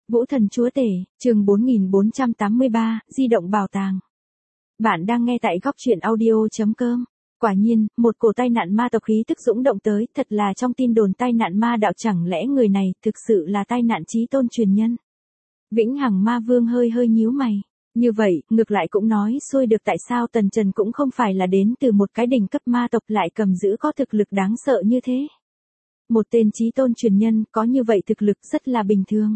Vũ thần chúa tể, chương 4483, di động bảo tàng. Bạn đang nghe tại góc truyện audio.com. Quả nhiên, một cổ tai nạn ma tộc khí tức dũng động tới, thật là trong tin đồn tai nạn ma đạo, chẳng lẽ người này thực sự là tai nạn chí tôn truyền nhân? Vĩnh Hằng Ma Vương hơi nhíu mày. Như vậy, ngược lại cũng nói xuôi được tại sao Tần Trần cũng không phải là đến từ một cái đỉnh cấp ma tộc lại cầm giữ có thực lực đáng sợ như thế. Một tên chí tôn truyền nhân có như vậy thực lực rất là bình thường.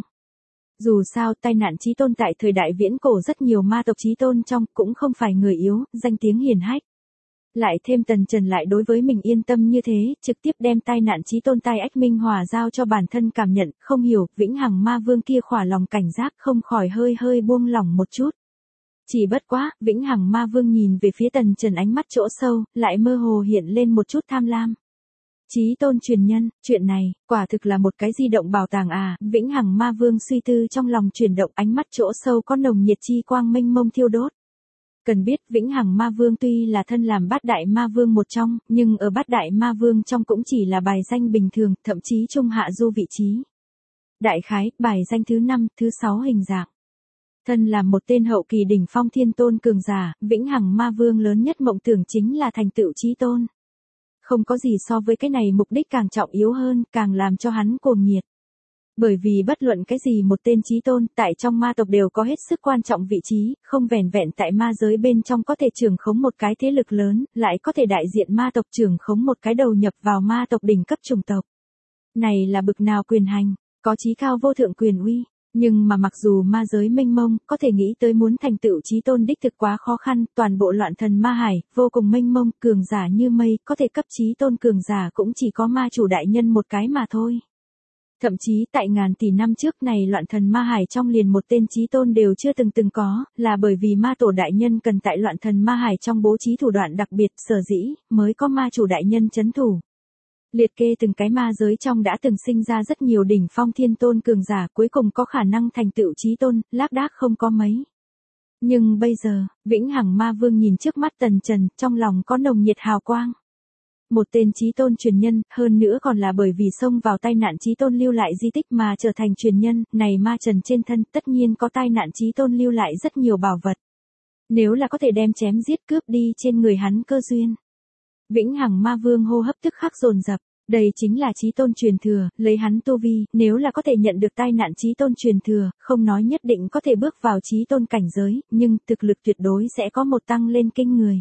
Dù sao tai nạn chí tôn tại thời đại viễn cổ rất nhiều ma tộc chí tôn trong cũng không phải người yếu, danh tiếng hiển hách. Lại thêm Tần Trần lại đối với mình yên tâm như thế, trực tiếp đem tai nạn chí tôn tai ách minh hòa giao cho bản thân cảm nhận, không hiểu, Vĩnh Hằng Ma Vương kia khỏa lòng cảnh giác không khỏi hơi buông lỏng một chút. Chỉ bất quá, Vĩnh Hằng Ma Vương nhìn về phía Tần Trần ánh mắt chỗ sâu, lại mơ hồ hiện lên một chút tham lam. Chí tôn truyền nhân, chuyện này, quả thực là một cái di động bảo tàng à, Vĩnh Hằng Ma Vương suy tư trong lòng chuyển động, ánh mắt chỗ sâu có nồng nhiệt chi quang mênh mông thiêu đốt. Cần biết Vĩnh Hằng Ma Vương tuy là thân làm bát đại ma vương một trong, nhưng ở bát đại ma vương trong cũng chỉ là bài danh bình thường, thậm chí trung hạ du vị trí. Đại khái, bài danh thứ 5, thứ 6 hình dạng. Thân là một tên hậu kỳ đỉnh phong thiên tôn cường giả, Vĩnh Hằng Ma Vương lớn nhất mộng tưởng chính là thành tựu chí tôn. Không có gì so với cái này mục đích càng trọng yếu hơn, càng làm cho hắn cuồng nhiệt. Bởi vì bất luận cái gì một tên chí tôn, tại trong ma tộc đều có hết sức quan trọng vị trí, không vẻn vẹn tại ma giới bên trong có thể trưởng khống một cái thế lực lớn, lại có thể đại diện ma tộc trưởng khống một cái đầu nhập vào ma tộc đỉnh cấp chủng tộc. Này là bực nào quyền hành, có chí cao vô thượng quyền uy. Nhưng mà mặc dù ma giới mênh mông, có thể nghĩ tới muốn thành tựu chí tôn đích thực quá khó khăn, toàn bộ loạn thần ma hải, vô cùng mênh mông, cường giả như mây, có thể cấp chí tôn cường giả cũng chỉ có ma chủ đại nhân một cái mà thôi. Thậm chí tại ngàn tỷ năm trước này loạn thần ma hải trong liền một tên chí tôn đều chưa từng có, là bởi vì ma tổ đại nhân cần tại loạn thần ma hải trong bố trí thủ đoạn đặc biệt, sở dĩ, mới có ma chủ đại nhân chấn thủ. Liệt kê từng cái ma giới trong đã từng sinh ra rất nhiều đỉnh phong thiên tôn cường giả, cuối cùng có khả năng thành tựu chí tôn, lác đác không có mấy. Nhưng bây giờ, Vĩnh Hằng Ma Vương nhìn trước mắt Tần Trần, trong lòng có nồng nhiệt hào quang. Một tên chí tôn truyền nhân, hơn nữa còn là bởi vì xông vào tai nạn chí tôn lưu lại di tích mà trở thành truyền nhân, này ma trần trên thân tất nhiên có tai nạn chí tôn lưu lại rất nhiều bảo vật. Nếu là có thể đem chém giết cướp đi trên người hắn cơ duyên. Vĩnh Hằng Ma Vương hô hấp tức khắc dồn dập, đây chính là chí tôn truyền thừa, lấy hắn tu vi, nếu là có thể nhận được tai nạn chí tôn truyền thừa, không nói nhất định có thể bước vào chí tôn cảnh giới, nhưng thực lực tuyệt đối sẽ có một tăng lên kinh người.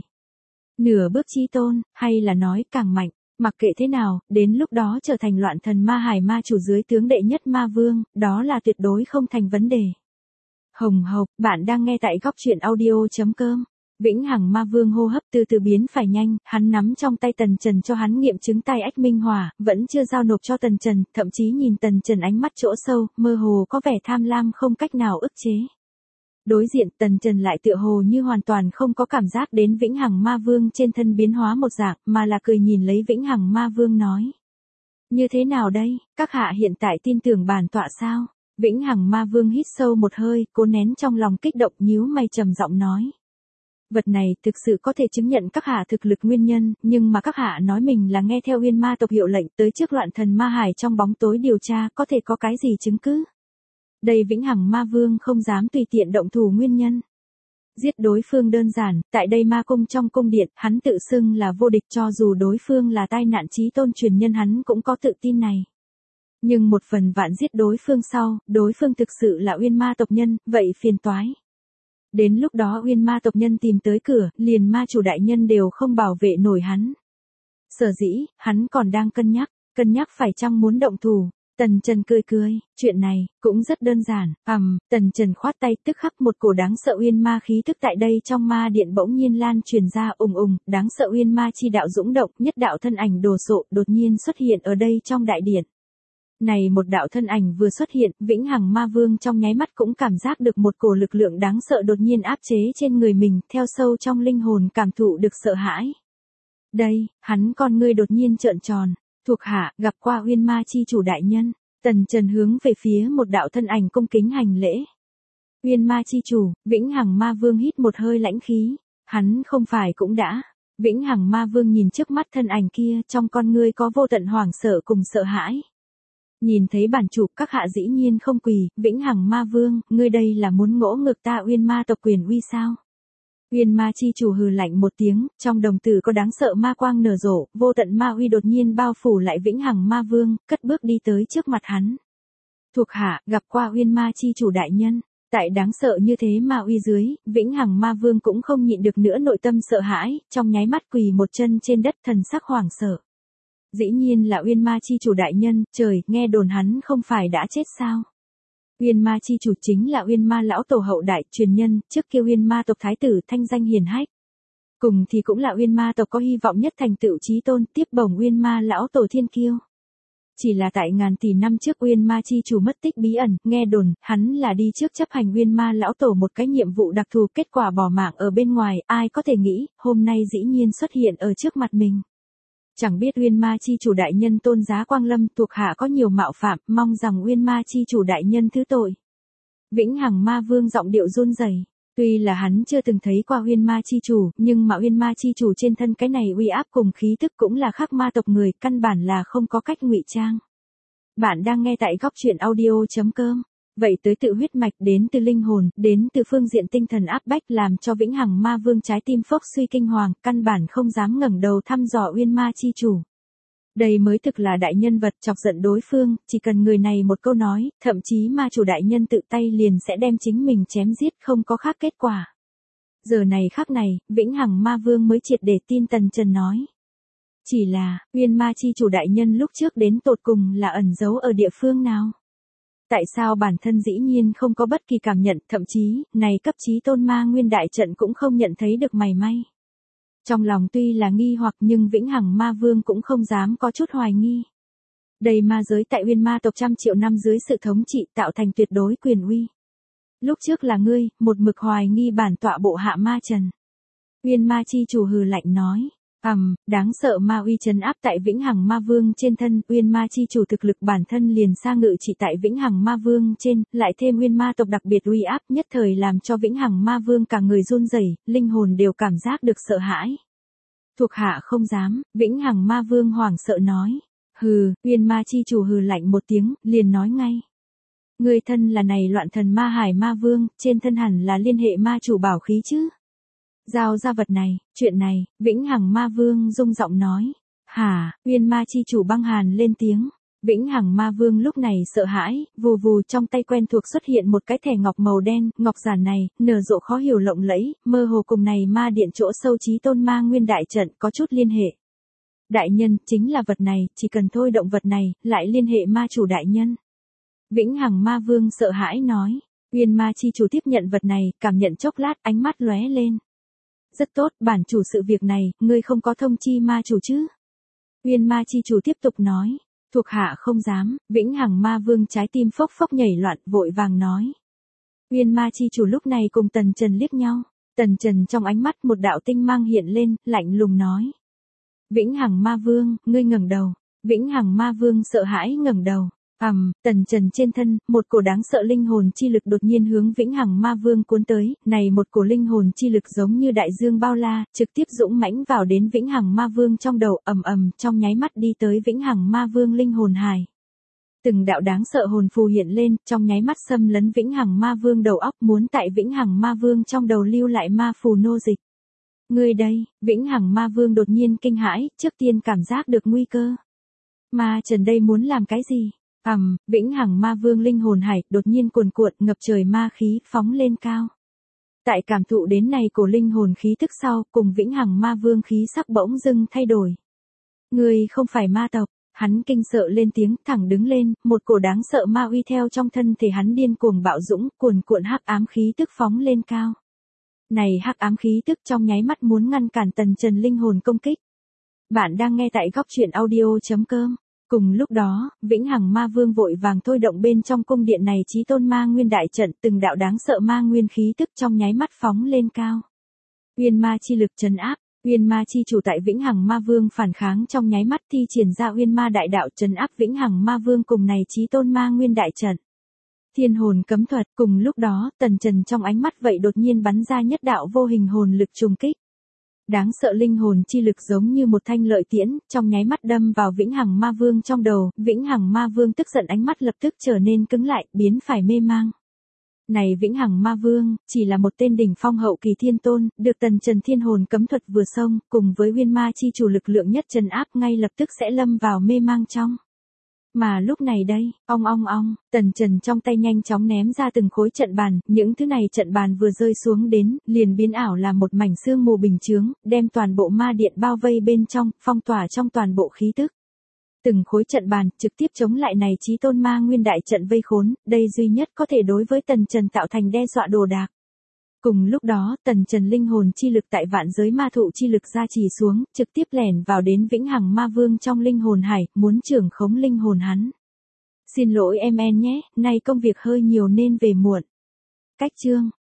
Nửa bước chí tôn, hay là nói càng mạnh, mặc kệ thế nào, đến lúc đó trở thành loạn thần ma hải ma chủ dưới tướng đệ nhất ma vương, đó là tuyệt đối không thành vấn đề. Hồng hộc, bạn đang nghe tại góc truyện audio.com. Vĩnh Hằng Ma Vương hô hấp từ biến phải nhanh, hắn nắm trong tay Tần Trần cho hắn nghiệm chứng tai ách minh hỏa, vẫn chưa giao nộp cho Tần Trần, thậm chí nhìn Tần Trần ánh mắt chỗ sâu, mơ hồ có vẻ tham lam không cách nào ức chế. Đối diện Tần Trần lại tựa hồ như hoàn toàn không có cảm giác đến Vĩnh Hằng Ma Vương trên thân biến hóa một dạng, mà là cười nhìn lấy Vĩnh Hằng Ma Vương nói. Như thế nào đây, các hạ hiện tại tin tưởng bản tọa sao? Vĩnh Hằng Ma Vương hít sâu một hơi, cố nén trong lòng kích động, nhíu mày trầm giọng nói. Vật này thực sự có thể chứng nhận các hạ thực lực nguyên nhân, nhưng mà các hạ nói mình là nghe theo Uyên Ma tộc hiệu lệnh tới trước loạn thần ma hải trong bóng tối điều tra, có thể có cái gì chứng cứ? Đây Vĩnh Hằng Ma Vương không dám tùy tiện động thủ nguyên nhân. Giết đối phương đơn giản, tại đây ma cung trong cung điện, hắn tự xưng là vô địch, cho dù đối phương là tai nạn chí tôn truyền nhân hắn cũng có tự tin này. Nhưng một phần vạn giết đối phương sau, đối phương thực sự là Uyên Ma tộc nhân, vậy phiền toái. Đến lúc đó Uyên Ma tộc nhân tìm tới cửa, liền ma chủ đại nhân đều không bảo vệ nổi hắn. Sở dĩ, hắn còn đang cân nhắc phải chăng muốn động thủ. Tần Trần cười, chuyện này, cũng rất đơn giản, Tần Trần khoát tay, tức khắc một cổ đáng sợ uyên ma khí tức tại đây trong ma điện bỗng nhiên lan truyền ra, đáng sợ uyên ma chi đạo dũng động, nhất đạo thân ảnh đồ sộ, đột nhiên xuất hiện ở đây trong đại điện. Này một đạo thân ảnh vừa xuất hiện, Vĩnh Hằng Ma Vương trong nháy mắt cũng cảm giác được một cổ lực lượng đáng sợ đột nhiên áp chế trên người mình, theo sâu trong linh hồn cảm thụ được sợ hãi. Đây, hắn con ngươi đột nhiên trợn tròn. Thuộc hạ, gặp qua Uyên Ma chi chủ đại nhân. Tần Trần hướng về phía một đạo thân ảnh cung kính hành lễ. Uyên Ma chi chủ, Vĩnh Hằng Ma Vương hít một hơi lãnh khí. Hắn không phải cũng đã. Vĩnh Hằng Ma Vương nhìn trước mắt thân ảnh kia, trong con ngươi có vô tận hoảng sợ cùng sợ hãi. Nhìn thấy bản chủ, các hạ dĩ nhiên không quỳ, vĩnh hằng ma vương, ngươi đây là muốn ngỗ ngược ta Uyên ma tộc quyền uy sao? Uyên ma chi chủ hừ lạnh một tiếng, trong đồng tử có đáng sợ ma quang nở rộ, vô tận ma uy đột nhiên bao phủ lại vĩnh hằng ma vương, cất bước đi tới trước mặt hắn. Thuộc hạ, gặp qua Uyên ma chi chủ đại nhân. Tại đáng sợ như thế ma uy dưới, vĩnh hằng ma vương cũng không nhịn được nữa nội tâm sợ hãi, trong nháy mắt quỳ một chân trên đất thần sắc hoảng sợ. Dĩ nhiên là Uyên ma chi chủ đại nhân, trời, nghe đồn hắn không phải đã chết sao? Uyên ma chi chủ chính là Uyên ma lão tổ hậu đại truyền nhân, trước kia Uyên ma tộc thái tử thanh danh hiển hách. Cùng thì cũng là Uyên ma tộc có hy vọng nhất thành tựu chí tôn, tiếp bổng Uyên ma lão tổ thiên kiêu. Chỉ là tại ngàn tỷ năm trước Uyên ma chi chủ mất tích bí ẩn, nghe đồn, hắn là đi trước chấp hành Uyên ma lão tổ một cái nhiệm vụ đặc thù, kết quả bỏ mạng ở bên ngoài, ai có thể nghĩ, hôm nay dĩ nhiên xuất hiện ở trước mặt mình. Chẳng biết Uyên ma chi chủ đại nhân tôn giá quang lâm, thuộc hạ có nhiều mạo phạm, mong rằng Uyên ma chi chủ đại nhân thứ tội. Vĩnh hằng ma vương giọng điệu run rẩy. Tuy là hắn chưa từng thấy qua Uyên ma chi chủ, nhưng mà Uyên ma chi chủ trên thân cái này uy áp cùng khí tức cũng là khác ma tộc người, căn bản là không có cách ngụy trang. Bạn đang nghe tại góc truyện audio.com. Vậy tới tự huyết mạch, đến từ linh hồn, đến từ phương diện tinh thần áp bách, làm cho vĩnh hằng ma vương trái tim phốc suy kinh hoàng, căn bản không dám ngẩng đầu thăm dò Uyên ma chi chủ. Đây mới thực là đại nhân vật, chọc giận đối phương, chỉ cần người này một câu nói, thậm chí ma chủ đại nhân tự tay liền sẽ đem chính mình chém giết, không có khác kết quả. Giờ này khắc này, vĩnh hằng ma vương mới triệt để tin Tần Trần nói. Chỉ là, Uyên ma chi chủ đại nhân lúc trước đến tột cùng là ẩn giấu ở địa phương nào? Tại sao bản thân dĩ nhiên không có bất kỳ cảm nhận, thậm chí, này cấp chí tôn ma nguyên đại trận cũng không nhận thấy được mảy may. Trong lòng tuy là nghi hoặc nhưng vĩnh hằng ma vương cũng không dám có chút hoài nghi. Đầy ma giới tại Uyên ma tộc trăm triệu năm dưới sự thống trị tạo thành tuyệt đối quyền uy. Lúc trước là ngươi, một mực hoài nghi bản tọa bộ hạ ma trần. Uyên ma chi chủ hừ lạnh nói. Đáng sợ ma uy trấn áp tại vĩnh hằng ma vương trên thân, Uyên ma chi chủ thực lực bản thân liền xa ngự chỉ tại vĩnh hằng ma vương trên, lại thêm Uyên ma tộc đặc biệt uy áp, nhất thời làm cho vĩnh hằng ma vương cả người run rẩy, linh hồn đều cảm giác được sợ hãi. Thuộc hạ không dám, vĩnh hằng ma vương hoảng sợ nói. Hừ, Uyên ma chi chủ hừ lạnh một tiếng, liền nói ngay. Người thân là này loạn thần ma hải ma vương, trên thân hẳn là liên hệ ma chủ bảo khí chứ. Giao ra vật này, chuyện này, vĩnh hằng ma vương rung giọng nói. Hả, Uyên ma chi chủ băng hàn lên tiếng. Vĩnh hằng ma vương lúc này sợ hãi, vù vù trong tay quen thuộc xuất hiện một cái thẻ ngọc màu đen, ngọc giản này, nở rộ khó hiểu lộng lẫy, mơ hồ cùng này ma điện chỗ sâu chí tôn ma nguyên đại trận có chút liên hệ. Đại nhân, chính là vật này, chỉ cần thôi động vật này, lại liên hệ ma chủ đại nhân. Vĩnh hằng ma vương sợ hãi nói. Uyên ma chi chủ tiếp nhận vật này, cảm nhận chốc lát, ánh mắt lóe lên. Rất tốt, bản chủ sự việc này, ngươi không có thông chi ma chủ chứ? Uyên ma chi chủ tiếp tục nói. Thuộc hạ không dám, vĩnh hằng ma vương trái tim phốc phốc nhảy loạn, vội vàng nói. Uyên ma chi chủ lúc này cùng Tần Trần liếc nhau. Tần Trần trong ánh mắt một đạo tinh mang hiện lên, lạnh lùng nói. Vĩnh hằng ma vương, ngươi ngẩng đầu. Vĩnh hằng ma vương sợ hãi ngẩng đầu. Tần Trần trên thân, một cổ đáng sợ linh hồn chi lực đột nhiên hướng vĩnh hằng ma vương cuốn tới, này một cổ linh hồn chi lực giống như đại dương bao la, trực tiếp dũng mãnh vào đến vĩnh hằng ma vương trong đầu, trong nháy mắt đi tới vĩnh hằng ma vương linh hồn hải. Từng đạo đáng sợ hồn phù hiện lên, trong nháy mắt xâm lấn vĩnh hằng ma vương đầu óc, muốn tại vĩnh hằng ma vương trong đầu lưu lại ma phù nô dịch. Ngươi đây, vĩnh hằng ma vương đột nhiên kinh hãi, trước tiên cảm giác được nguy cơ. Ma Trần đây muốn làm cái gì? Vĩnh hằng ma vương linh hồn hải đột nhiên cuồn cuộn ngập trời ma khí phóng lên cao. Tại cảm thụ đến này cổ linh hồn khí tức sau, cùng vĩnh hằng ma vương khí sắc bỗng dưng thay đổi. Người không phải ma tộc, hắn kinh sợ lên tiếng, thẳng đứng lên, một cổ đáng sợ ma uy theo trong thân thể hắn điên cuồng bạo dũng, cuồn cuộn hắc ám khí tức phóng lên cao. Này hắc ám khí tức trong nháy mắt muốn ngăn cản Tần Trần linh hồn công kích. Bạn đang nghe tại góc truyện audio.com. Cùng lúc đó, vĩnh hằng ma vương vội vàng thôi động bên trong cung điện này chí tôn ma nguyên đại trận, từng đạo đáng sợ ma nguyên khí tức trong nháy mắt phóng lên cao. Uyên ma chi lực trấn áp, Uyên ma chi chủ tại vĩnh hằng ma vương phản kháng trong nháy mắt thi triển ra Uyên ma đại đạo trấn áp vĩnh hằng ma vương cùng này chí tôn ma nguyên đại trận. Thiên hồn cấm thuật, cùng lúc đó, Tần Trần trong ánh mắt vậy đột nhiên bắn ra nhất đạo vô hình hồn lực trùng kích. Đáng sợ linh hồn chi lực giống như một thanh lợi tiễn, trong nháy mắt đâm vào Vĩnh Hằng Ma Vương trong đầu, Vĩnh Hằng Ma Vương tức giận ánh mắt lập tức trở nên cứng lại, biến phải mê mang. Này Vĩnh Hằng Ma Vương, chỉ là một tên đỉnh phong hậu kỳ thiên tôn, được Tần Trần thiên hồn cấm thuật vừa xông, cùng với Nguyên Ma chi chủ lực lượng nhất trấn áp ngay lập tức sẽ lâm vào mê mang trong. Mà lúc này đây, ong ong ong, Tần Trần trong tay nhanh chóng ném ra từng khối trận bàn, những thứ này trận bàn vừa rơi xuống đến, liền biến ảo là một mảnh sương mù bình chướng, đem toàn bộ ma điện bao vây bên trong, phong tỏa trong toàn bộ khí tức. Từng khối trận bàn trực tiếp chống lại này chí tôn ma nguyên đại trận vây khốn, đây duy nhất có thể đối với Tần Trần tạo thành đe dọa đồ đạc. Cùng lúc đó, Tần Trần linh hồn chi lực tại vạn giới ma thụ chi lực gia trì xuống, trực tiếp lẻn vào đến Vĩnh Hằng Ma Vương trong linh hồn hải, muốn trưởng khống linh hồn hắn. Xin lỗi em en nhé, nay công việc hơi nhiều nên về muộn. Cách chương